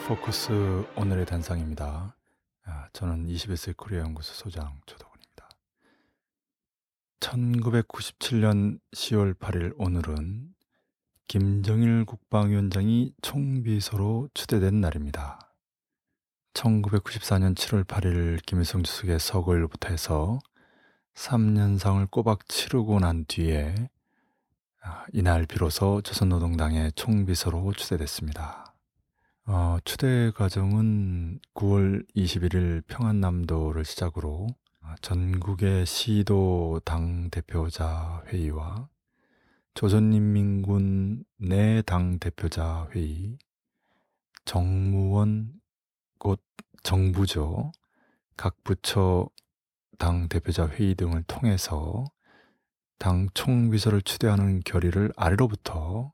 포커스 오늘의 단상입니다. 저는 21세기 코리아 연구소 소장 조덕원입니다. 1997년 10월 8일 오늘은 김정일 국방위원장이 총비서로 추대된 날입니다. 1994년 7월 8일 김일성 주석의 서거일로부터 해서 3년상을 꼬박 치르고 난 뒤에 이날 비로소 조선노동당의 총비서로 추대됐습니다. 추대 과정은 9월 21일 평안남도를 시작으로 전국의 시도 당대표자 회의와 조선인민군 내 당대표자 회의, 정무원 곧 정부죠. 각 부처 당대표자 회의 등을 통해서 당 총비서를 추대하는 결의를 아래로부터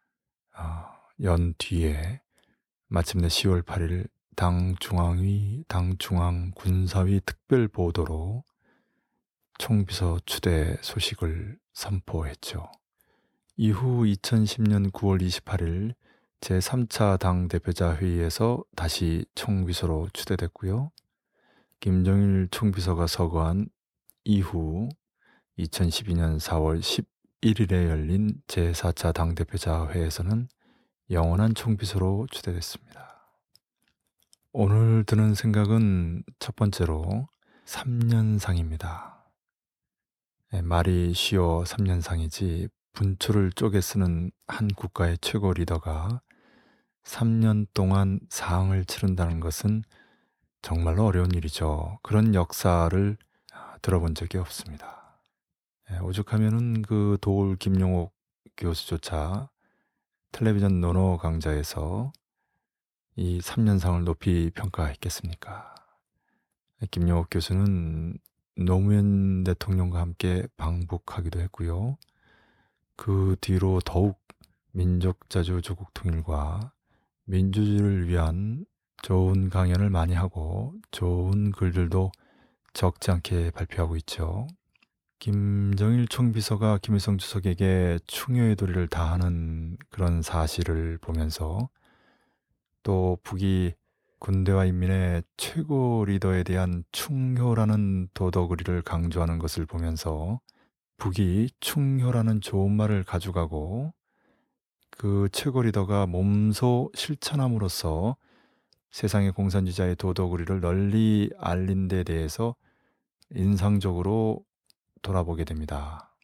연 뒤에 마침내 10월 8일 당 중앙위, 당 중앙군사위 특별보도로 총비서 추대 소식을 선포했죠. 이후 2010년 9월 28일 제3차 당대표자 회의에서 다시 총비서로 추대됐고요. 김정일 총비서가 서거한 이후 2012년 4월 11일에 열린 제4차 당대표자 회에서는 영원한 총비서로 추대됐습니다. 오늘 드는 생각은 첫 번째로 3년상입니다. 말이 쉬워 3년상이지 분초를 쪼개 쓰는 한 국가의 최고 리더가 3년 동안 사항을 치른다는 것은 정말로 어려운 일이죠. 그런 역사를 들어본 적이 없습니다. 오죽하면은 그 도올 김용옥 교수조차 텔레비전 논어 강좌에서 이 3년상을 높이 평가했겠습니까? 김용옥 교수는 노무현 대통령과 함께 방북하기도 했고요. 그 뒤로 더욱 민족자주 조국 통일과 민주주의를 위한 좋은 강연을 많이 하고 좋은 글들도 적지 않게 발표하고 있죠. 김정일 총비서가 김일성 주석에게 충효의 도리를 다하는 그런 사실을 보면서 또 북이 군대와 인민의 최고 리더에 대한 충효라는 도덕의리를 강조하는 것을 보면서 북이 충효라는 좋은 말을 가져가고 그 최고 리더가 몸소 실천함으로써 세상의 공산주의자의 도덕의리를 널리 알린 데 대해서 인상적으로 돌아보게 됩니다.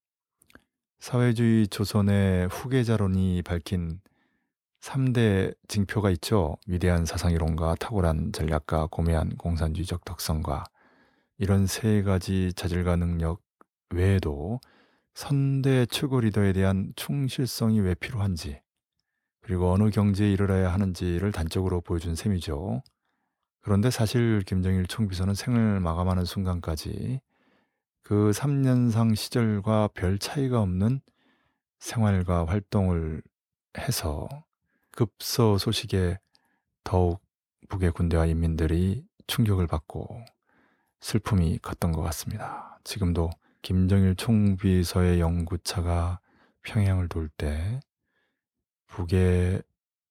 사회주의 조선의 후계자론이 밝힌 3대 징표가 있죠. 위대한 사상이론과 탁월한 전략과 고매한 공산주의적 덕성과 이런 세 가지 자질과 능력 외에도 선대 최고 리더에 대한 충실성이 왜 필요한지 그리고 어느 경지에 이르러야 하는지를 단적으로 보여준 셈이죠. 그런데 사실 김정일 총비서는 생을 마감하는 순간까지 그 3년상 시절과 별 차이가 없는 생활과 활동을 해서 급서 소식에 더욱 북의 군대와 인민들이 충격을 받고 슬픔이 컸던 것 같습니다. 지금도 김정일 총비서의 연구차가 평양을 돌 때 북의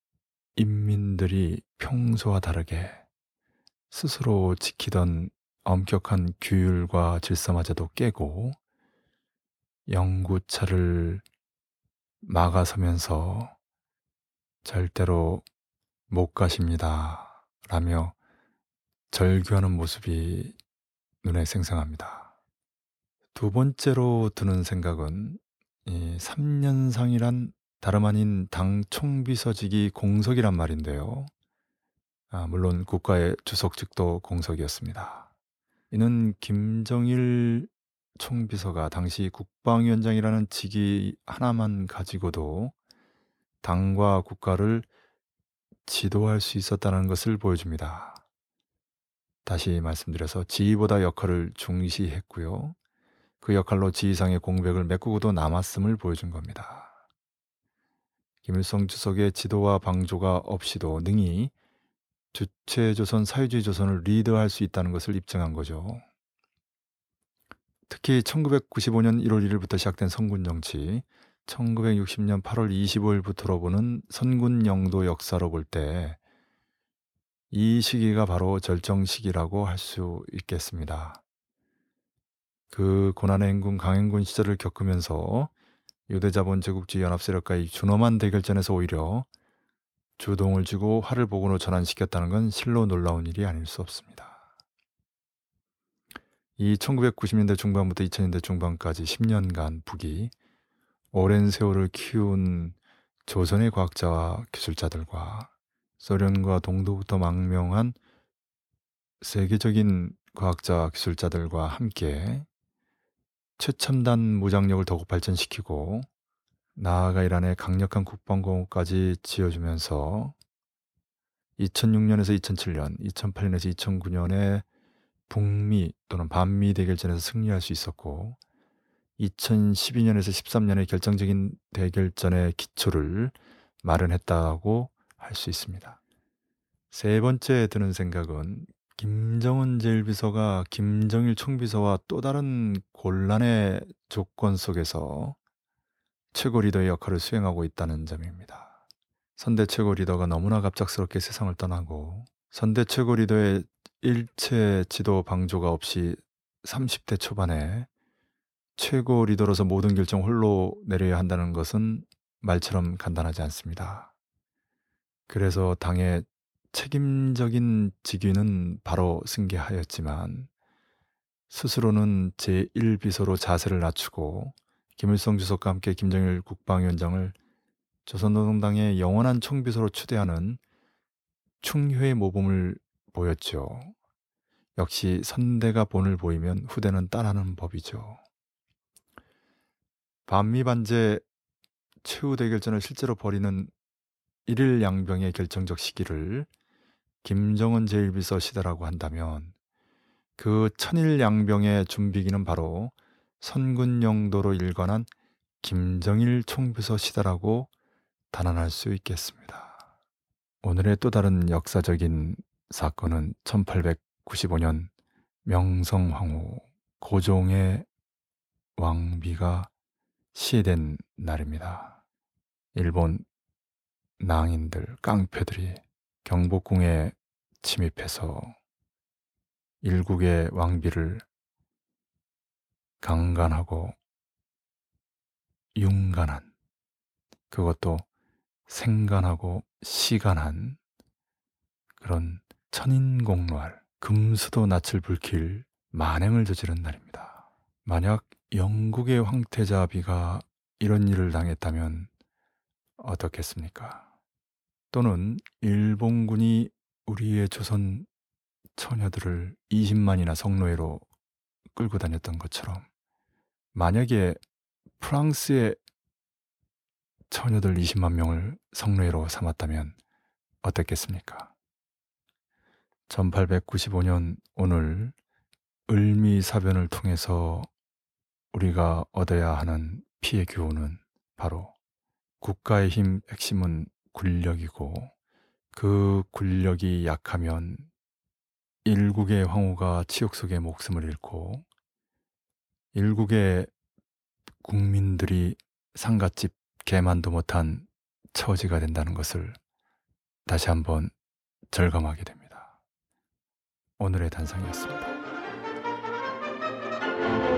인민들이 평소와 다르게 스스로 지키던 엄격한 규율과 질서마저도 깨고 연구차를 막아서면서 절대로 못 가십니다 라며 절규하는 모습이 눈에 생생합니다. 두 번째로 드는 생각은 이 3년상이란 다름 아닌 당 총비서직이 공석이란 말인데요. 물론 국가의 주석직도 공석이었습니다. 이는 김정일 총비서가 당시 국방위원장이라는 직위 하나만 가지고도 당과 국가를 지도할 수 있었다는 것을 보여줍니다. 다시 말씀드려서 지위보다 역할을 중시했고요. 그 역할로 지위상의 공백을 메꾸고도 남았음을 보여준 겁니다. 김일성 주석의 지도와 방조가 없이도 능히 주체조선, 사회주의 조선을 리드할 수 있다는 것을 입증한 거죠. 특히 1995년 1월 1일부터 시작된 선군정치, 1960년 8월 25일부터로 보는 선군 영도 역사로 볼 때 이 시기가 바로 절정 시기라고 할 수 있겠습니다. 그 고난의 행군 강행군 시절을 겪으면서 유대자본 제국주의 연합 세력과의 준엄한 대결전에서 오히려 주동을 쥐고 활을 복으로 전환시켰다는 건 실로 놀라운 일이 아닐 수 없습니다. 이 1990년대 중반부터 2000년대 중반까지 10년간 북이 오랜 세월을 키운 조선의 과학자와 기술자들과 소련과 동독부터 망명한 세계적인 과학자 기술자들과 함께 최첨단 무장력을 더욱 발전시키고 나아가 이란의 강력한 국방공업까지 지어주면서 2006년에서 2007년, 2008년에서 2009년에 북미 또는 반미 대결전에서 승리할 수 있었고 2012년에서 13년의 결정적인 대결전의 기초를 마련했다고 할 수 있습니다. 세 번째 드는 생각은 김정은 제1비서가 김정일 총비서와 또 다른 곤란의 조건 속에서 최고 리더의 역할을 수행하고 있다는 점입니다. 선대 최고 리더가 너무나 갑작스럽게 세상을 떠나고 선대 최고 리더의 일체 지도 방조가 없이 30대 초반에 최고 리더로서 모든 결정 홀로 내려야 한다는 것은 말처럼 간단하지 않습니다. 그래서 당의 책임적인 직위는 바로 승계하였지만 스스로는 제1비서로 자세를 낮추고 김일성 주석과 함께 김정일 국방위원장을 조선노동당의 영원한 총비서로 추대하는 충효의 모범을 보였죠. 역시 선대가 본을 보이면 후대는 따르는 법이죠. 반미 반제 최후 대결전을 실제로 벌이는 일일 양병의 결정적 시기를 김정은 제1비서 시대라고 한다면 그 천일 양병의 준비기는 바로 선군 영도로 일관한 김정일 총비서 시대라고 단언할 수 있겠습니다. 오늘의 또 다른 역사적인 사건은 1895년 명성황후 고종의 왕비가 시해된 날입니다. 일본 낭인들, 깡패들이 경복궁에 침입해서 일국의 왕비를 강간하고 융간한, 그것도 생간하고 시간한 그런 천인공노할, 금수도 낯을 붉힐 만행을 저지른 날입니다. 만약 영국의 황태자비가 이런 일을 당했다면 어떻겠습니까? 또는 일본군이 우리의 조선 처녀들을 20만이나 성노예로 끌고 다녔던 것처럼 만약에 프랑스의 처녀들 20만 명을 성노예로 삼았다면 어땠겠습니까? 1895년 오늘 을미사변을 통해서 우리가 얻어야 하는 피해 교훈은 바로 국가의 힘 핵심은 군력이고 그 군력이 약하면 일국의 황후가 치욕 속에 목숨을 잃고 일국의 국민들이 상갓집 개만도 못한 처지가 된다는 것을 다시 한번 절감하게 됩니다. 오늘의 단상이었습니다.